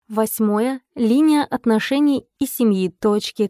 8. Линия отношений и семьи. Точки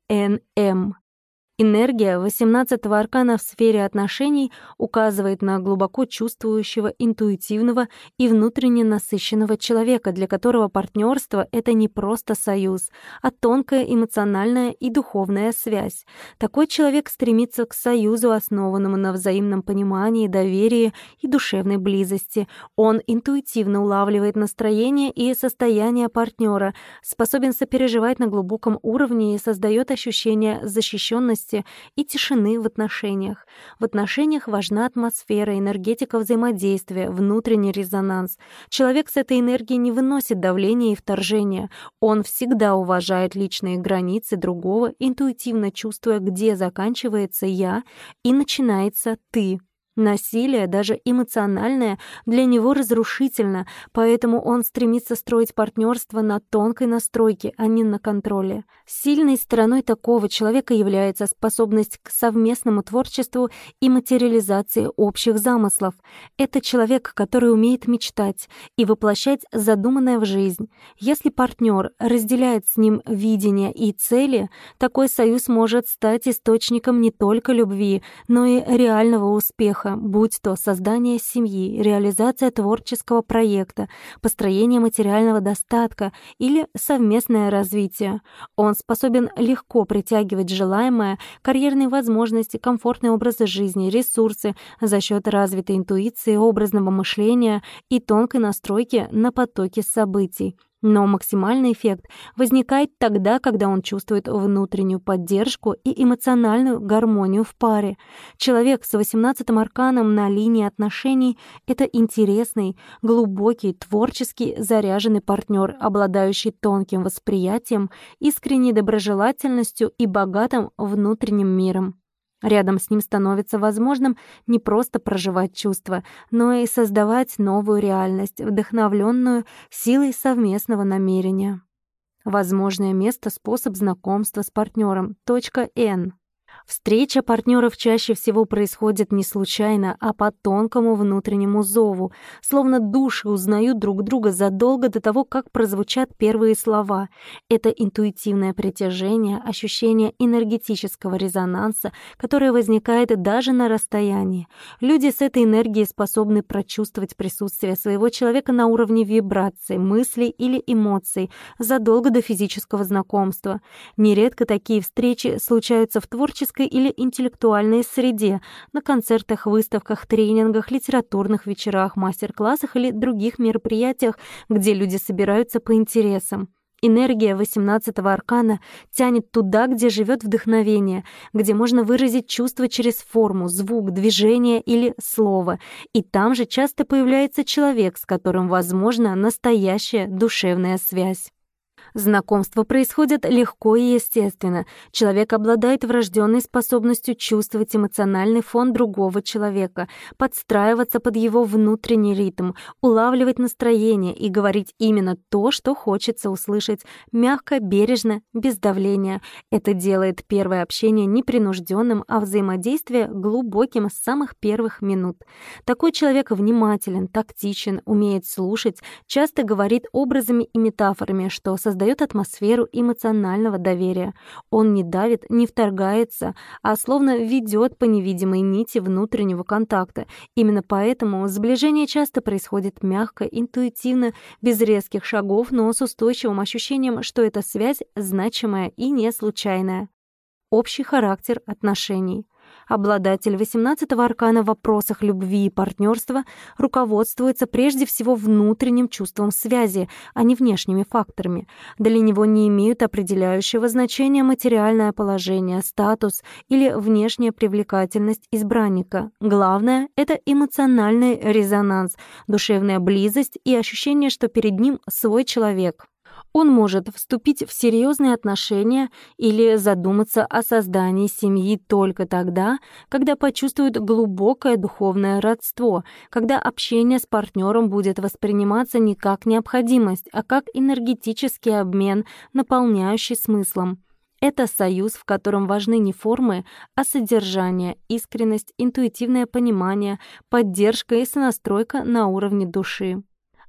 КНМ. Энергия 18-го аркана в сфере отношений указывает на глубоко чувствующего, интуитивного и внутренне насыщенного человека, для которого партнерство — это не просто союз, а тонкая эмоциональная и духовная связь. Такой человек стремится к союзу, основанному на взаимном понимании, доверии и душевной близости. Он интуитивно улавливает настроение и состояние партнера, способен сопереживать на глубоком уровне и создает ощущение защищенности и тишины в отношениях. В отношениях важна атмосфера, энергетика взаимодействия, внутренний резонанс. Человек с этой энергией не выносит давления и вторжения. Он всегда уважает личные границы другого, интуитивно чувствуя, где заканчивается «я» и начинается «ты». Насилие, даже эмоциональное, для него разрушительно, поэтому он стремится строить партнерство на тонкой настройке, а не на контроле. Сильной стороной такого человека является способность к совместному творчеству и материализации общих замыслов. Это человек, который умеет мечтать и воплощать задуманное в жизнь. Если партнер разделяет с ним видение и цели, такой союз может стать источником не только любви, но и реального успеха, будь то создание семьи, реализация творческого проекта, построение материального достатка или совместное развитие. Он способен легко притягивать желаемое, карьерные возможности, комфортный образ жизни, ресурсы за счет развитой интуиции, образного мышления и тонкой настройки на потоки событий. Но максимальный эффект возникает тогда, когда он чувствует внутреннюю поддержку и эмоциональную гармонию в паре. Человек с 18-м арканом на линии отношений — это интересный, глубокий, творчески заряженный партнер, обладающий тонким восприятием, искренней доброжелательностью и богатым внутренним миром. Рядом с ним становится возможным не просто проживать чувства, но и создавать новую реальность, вдохновленную силой совместного намерения. Возможное место, способ знакомства с партнером. Точка Н. Встреча партнеров чаще всего происходит не случайно, а по тонкому внутреннему зову, словно души узнают друг друга задолго до того, как прозвучат первые слова. Это интуитивное притяжение, ощущение энергетического резонанса, которое возникает даже на расстоянии. Люди с этой энергией способны прочувствовать присутствие своего человека на уровне вибраций, мыслей или эмоций задолго до физического знакомства. Нередко такие встречи случаются в творческом или интеллектуальной среде, на концертах, выставках, тренингах, литературных вечерах, мастер-классах или других мероприятиях, где люди собираются по интересам. Энергия 18-го аркана тянет туда, где живет вдохновение, где можно выразить чувство через форму, звук, движение или слово. И там же часто появляется человек, с которым возможна настоящая душевная связь. Знакомства происходят легко и естественно. Человек обладает врожденной способностью чувствовать эмоциональный фон другого человека, подстраиваться под его внутренний ритм, улавливать настроение и говорить именно то, что хочется услышать, мягко, бережно, без давления. Это делает первое общение непринужденным, а взаимодействие глубоким с самых первых минут. Такой человек внимателен, тактичен, умеет слушать, часто говорит образами и метафорами, что создает атмосферу эмоционального доверия. Он не давит, не вторгается, а словно ведет по невидимой нити внутреннего контакта. Именно поэтому сближение часто происходит мягко, интуитивно, без резких шагов, но с устойчивым ощущением, что эта связь значимая и не случайная. Общий характер отношений. Обладатель 18-го аркана в вопросах любви и партнерства руководствуется прежде всего внутренним чувством связи, а не внешними факторами. Для него не имеют определяющего значения материальное положение, статус или внешняя привлекательность избранника. Главное — это эмоциональный резонанс, душевная близость и ощущение, что перед ним свой человек. Он может вступить в серьезные отношения или задуматься о создании семьи только тогда, когда почувствует глубокое духовное родство, когда общение с партнером будет восприниматься не как необходимость, а как энергетический обмен, наполняющий смыслом. Это союз, в котором важны не формы, а содержание, искренность, интуитивное понимание, поддержка и сонастройка на уровне души.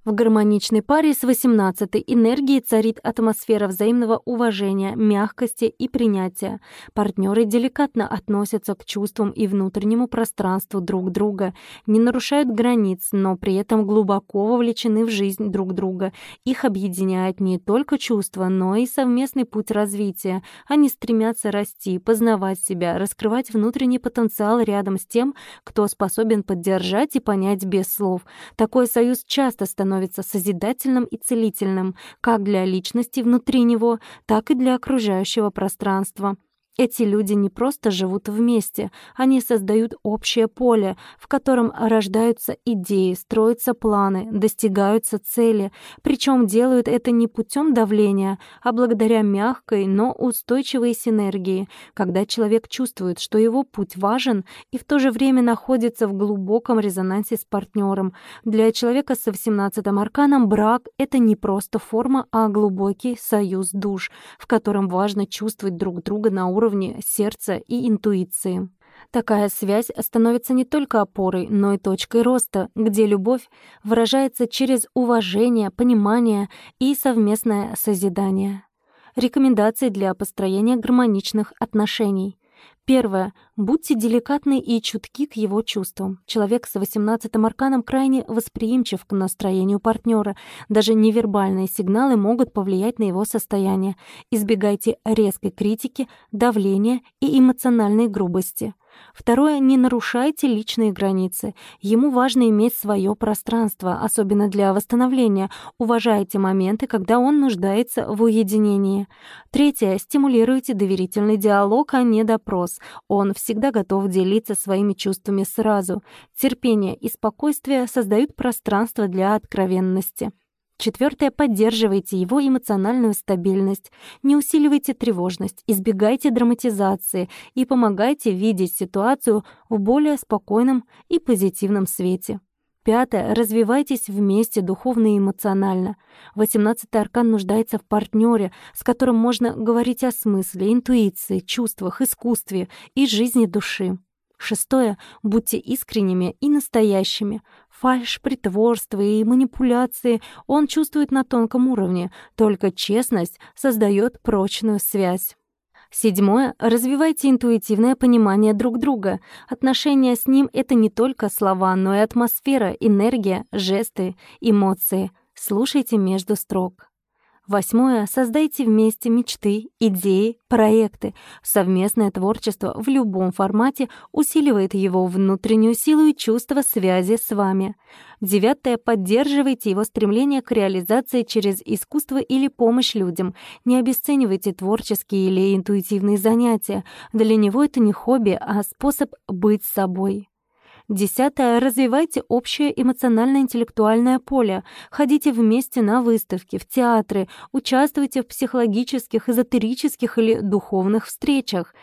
В гармоничной паре с 18-й энергией царит атмосфера взаимного уважения, мягкости и принятия. Партнеры деликатно относятся к чувствам и внутреннему пространству друг друга, не нарушают границ, но при этом глубоко вовлечены в жизнь друг друга. Их объединяет не только чувства, но и совместный путь развития. Они стремятся расти, познавать себя, раскрывать внутренний потенциал рядом с тем, кто способен поддержать и понять без слов. Такой союз часто становится созидательным и целительным как для личности внутри него, так и для окружающего пространства. Эти люди не просто живут вместе, они создают общее поле, в котором рождаются идеи, строятся планы, достигаются цели, причем делают это не путем давления, а благодаря мягкой, но устойчивой синергии, когда человек чувствует, что его путь важен и в то же время находится в глубоком резонансе с партнером. Для человека с 18-м арканом брак — это не просто форма, а глубокий союз душ, в котором важно чувствовать друг друга на уровне сердца и интуиции. Такая связь становится не только опорой, но и точкой роста, где любовь выражается через уважение, понимание и совместное созидание. Рекомендации для построения гармоничных отношений. Первое. Будьте деликатны и чутки к его чувствам. Человек с 18-м арканом крайне восприимчив к настроению партнера. Даже невербальные сигналы могут повлиять на его состояние. Избегайте резкой критики, давления и эмоциональной грубости. Второе. Не нарушайте личные границы. Ему важно иметь свое пространство, особенно для восстановления. Уважайте моменты, когда он нуждается в уединении. Третье. Стимулируйте доверительный диалог, а не допрос. Он всегда готов делиться своими чувствами сразу. Терпение и спокойствие создают пространство для откровенности. Четвертое. Поддерживайте его эмоциональную стабильность. Не усиливайте тревожность, избегайте драматизации и помогайте видеть ситуацию в более спокойном и позитивном свете. Пятое. Развивайтесь вместе духовно и эмоционально. 18-й аркан нуждается в партнере, с которым можно говорить о смысле, интуиции, чувствах, искусстве и жизни души. Шестое. Будьте искренними и настоящими. Фальшь, притворство и манипуляции он чувствует на тонком уровне. Только честность создает прочную связь. Седьмое. Развивайте интуитивное понимание друг друга. Отношения с ним — это не только слова, но и атмосфера, энергия, жесты, эмоции. Слушайте между строк. Восьмое. Создайте вместе мечты, идеи, проекты. Совместное творчество в любом формате усиливает его внутреннюю силу и чувство связи с вами. Девятое. Поддерживайте его стремление к реализации через искусство или помощь людям. Не обесценивайте творческие или интуитивные занятия. Для него это не хобби, а способ быть собой. Десятое. Развивайте общее эмоционально-интеллектуальное поле. Ходите вместе на выставки, в театры, участвуйте в психологических, эзотерических или духовных встречах.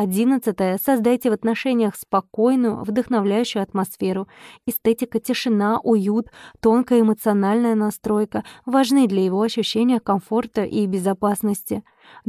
11. Создайте в отношениях спокойную, вдохновляющую атмосферу. Эстетика, тишина, уют, тонкая эмоциональная настройка важны для его ощущения комфорта и безопасности.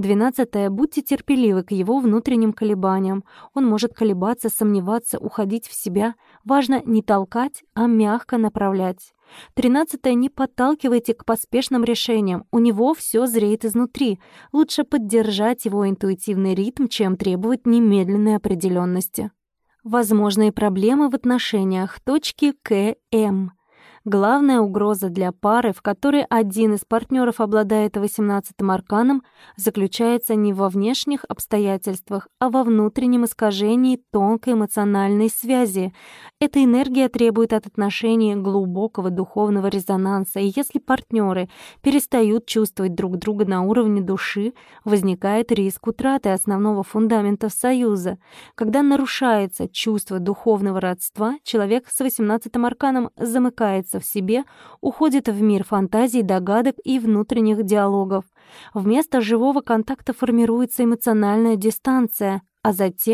12. Будьте терпеливы к его внутренним колебаниям. Он может колебаться, сомневаться, уходить в себя. Важно не толкать, а мягко направлять. 13. Не подталкивайте к поспешным решениям. У него все зреет изнутри. Лучше поддержать его интуитивный ритм, чем требовать немедленной определенности. Возможные проблемы в отношениях. Точки КМ. Главная угроза для пары, в которой один из партнеров обладает 18-м арканом, заключается не во внешних обстоятельствах, а во внутреннем искажении тонкой эмоциональной связи. Эта энергия требует от отношений глубокого духовного резонанса, и если партнеры перестают чувствовать друг друга на уровне души, возникает риск утраты основного фундамента союза. Когда нарушается чувство духовного родства, человек с 18-м арканом замыкается в себе, уходит в мир фантазий, догадок и внутренних диалогов. Вместо живого контакта формируется эмоциональная дистанция, а затем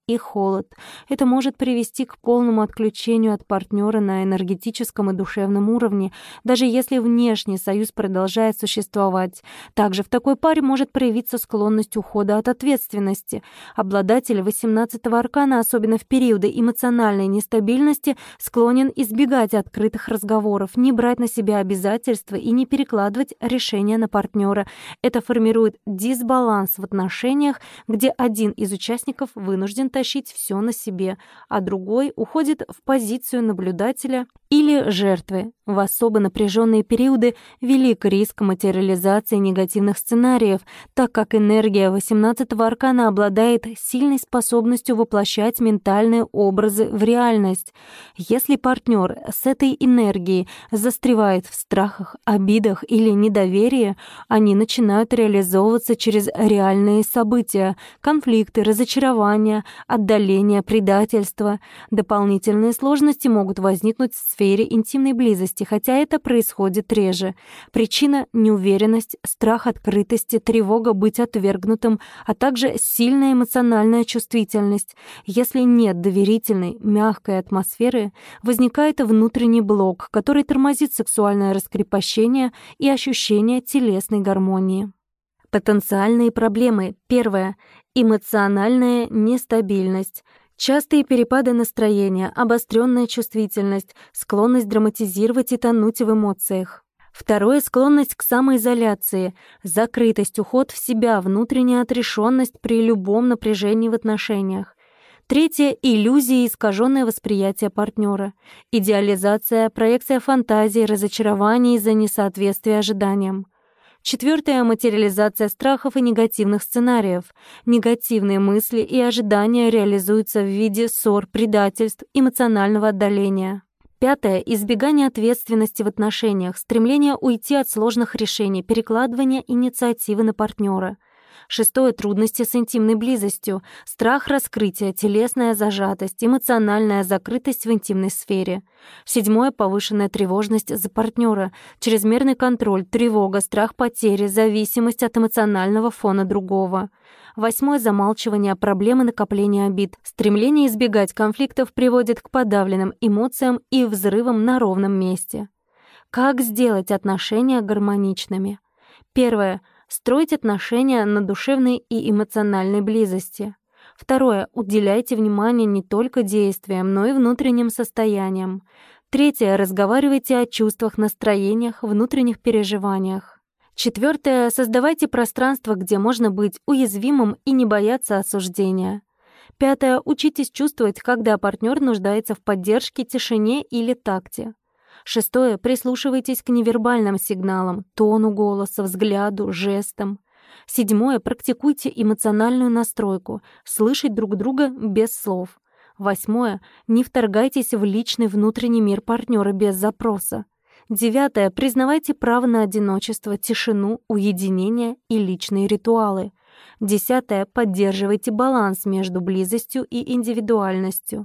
и холод. Это может привести к полному отключению от партнера на энергетическом и душевном уровне, даже если внешний союз продолжает существовать. Также в такой паре может проявиться склонность ухода от ответственности. Обладатель 18-го аркана, особенно в периоды эмоциональной нестабильности, склонен избегать открытых разговоров, не брать на себя обязательства и не перекладывать решения на партнера. Это формирует дисбаланс в отношениях, где один из участников вынужден тащить все на себе, а другой уходит в позицию наблюдателя или жертвы. В особо напряженные периоды велик риск материализации негативных сценариев, так как энергия 18-го аркана обладает сильной способностью воплощать ментальные образы в реальность. Если партнер с этой энергией застревает в страхах, обидах или недоверии, они начинают реализовываться через реальные события, конфликты, разочарования, отдаление, предательство. Дополнительные сложности могут возникнуть в сфере интимной близости, хотя это происходит реже. Причина — неуверенность, страх открытости, тревога быть отвергнутым, а также сильная эмоциональная чувствительность. Если нет доверительной, мягкой атмосферы, возникает внутренний блок, который тормозит сексуальное раскрепощение и ощущение телесной гармонии. Потенциальные проблемы. Первое. Эмоциональная нестабильность. Частые перепады настроения, обостренная чувствительность, склонность драматизировать и тонуть в эмоциях. Второе — склонность к самоизоляции, закрытость, уход в себя, внутренняя отрешенность при любом напряжении в отношениях. Третье — иллюзии и искаженное восприятие партнера, идеализация, проекция фантазий, разочарование из-за несоответствия ожиданиям. Четвертое — материализация страхов и негативных сценариев. Негативные мысли и ожидания реализуются в виде ссор, предательств, эмоционального отдаления. Пятое — избегание ответственности в отношениях, стремление уйти от сложных решений, перекладывание инициативы на партнера. Шестое — трудности с интимной близостью, страх раскрытия, телесная зажатость, эмоциональная закрытость в интимной сфере. Седьмое — повышенная тревожность за партнера, чрезмерный контроль, тревога, страх потери, зависимость от эмоционального фона другого. Восьмое — замалчивание проблемы, накопления обид. Стремление избегать конфликтов приводит к подавленным эмоциям и взрывам на ровном месте. Как сделать отношения гармоничными? Первое — строить отношения на душевной и эмоциональной близости. Второе — уделяйте внимание не только действиям, но и внутренним состояниям. Третье — разговаривайте о чувствах, настроениях, внутренних переживаниях. Четвертое — создавайте пространство, где можно быть уязвимым и не бояться осуждения. Пятое — учитесь чувствовать, когда партнер нуждается в поддержке, тишине или такте. Шестое — прислушивайтесь к невербальным сигналам, тону голоса, взгляду, жестам. Седьмое — практикуйте эмоциональную настройку, слышать друг друга без слов. Восьмое — не вторгайтесь в личный внутренний мир партнера без запроса. Девятое — признавайте право на одиночество, тишину, уединение и личные ритуалы. Десятое — поддерживайте баланс между близостью и индивидуальностью.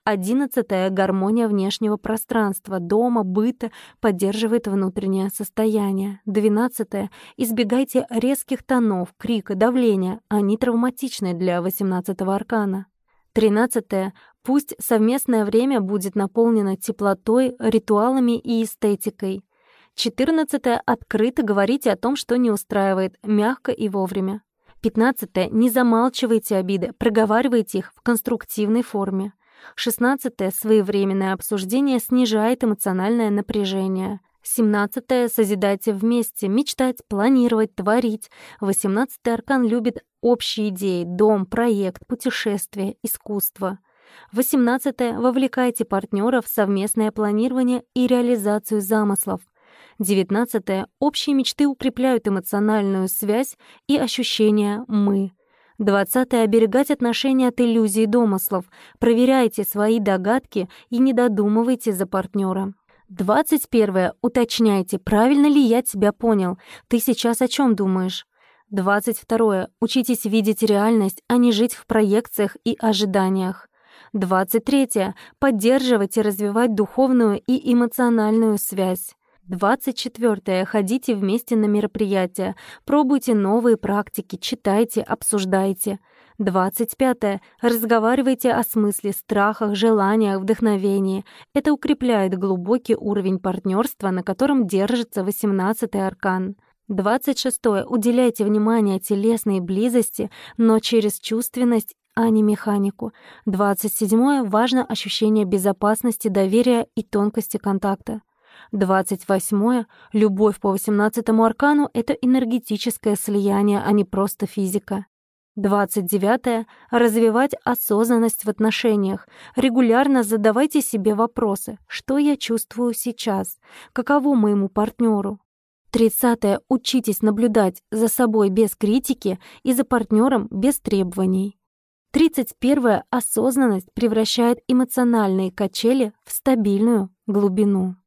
11. Гармония внешнего пространства, дома, быта поддерживает внутреннее состояние. 12. Избегайте резких тонов, крика, давления. Они травматичны для 18-го аркана. 13. Пусть совместное время будет наполнено теплотой, ритуалами и эстетикой. 14. Открыто говорите о том, что не устраивает, мягко и вовремя. 15. Не замалчивайте обиды, проговаривайте их в конструктивной форме. 16. Своевременное обсуждение снижает эмоциональное напряжение. 17. Созидайте вместе, мечтать, планировать, творить. 18-й аркан любит общие идеи, дом, проект, путешествие, искусство. 18. Вовлекайте партнера в совместное планирование и реализацию замыслов. 19. Общие мечты укрепляют эмоциональную связь и ощущение «мы». 20. Оберегать отношения от иллюзий и домыслов. Проверяйте свои догадки и не додумывайте за партнера. 21. Уточняйте, правильно ли я тебя понял. Ты сейчас о чем думаешь? 22. Учитесь видеть реальность, а не жить в проекциях и ожиданиях. 23. Поддерживать и развивать духовную и эмоциональную связь. 24. Ходите вместе на мероприятия, пробуйте новые практики, читайте, обсуждайте. 25. Разговаривайте о смысле, страхах, желаниях, вдохновении. Это укрепляет глубокий уровень партнерства, на котором держится 18-й аркан. 26. Уделяйте внимание телесной близости, но через чувственность, а не механику. 27. Важно ощущение безопасности, доверия и тонкости контакта. 28. Любовь по 18-му аркану — это энергетическое слияние, а не просто физика. 29. Развивать осознанность в отношениях. Регулярно задавайте себе вопросы: что я чувствую сейчас? Каково моему партнеру? 30. Учитесь наблюдать за собой без критики и за партнером без требований. 31. Осознанность превращает эмоциональные качели в стабильную глубину.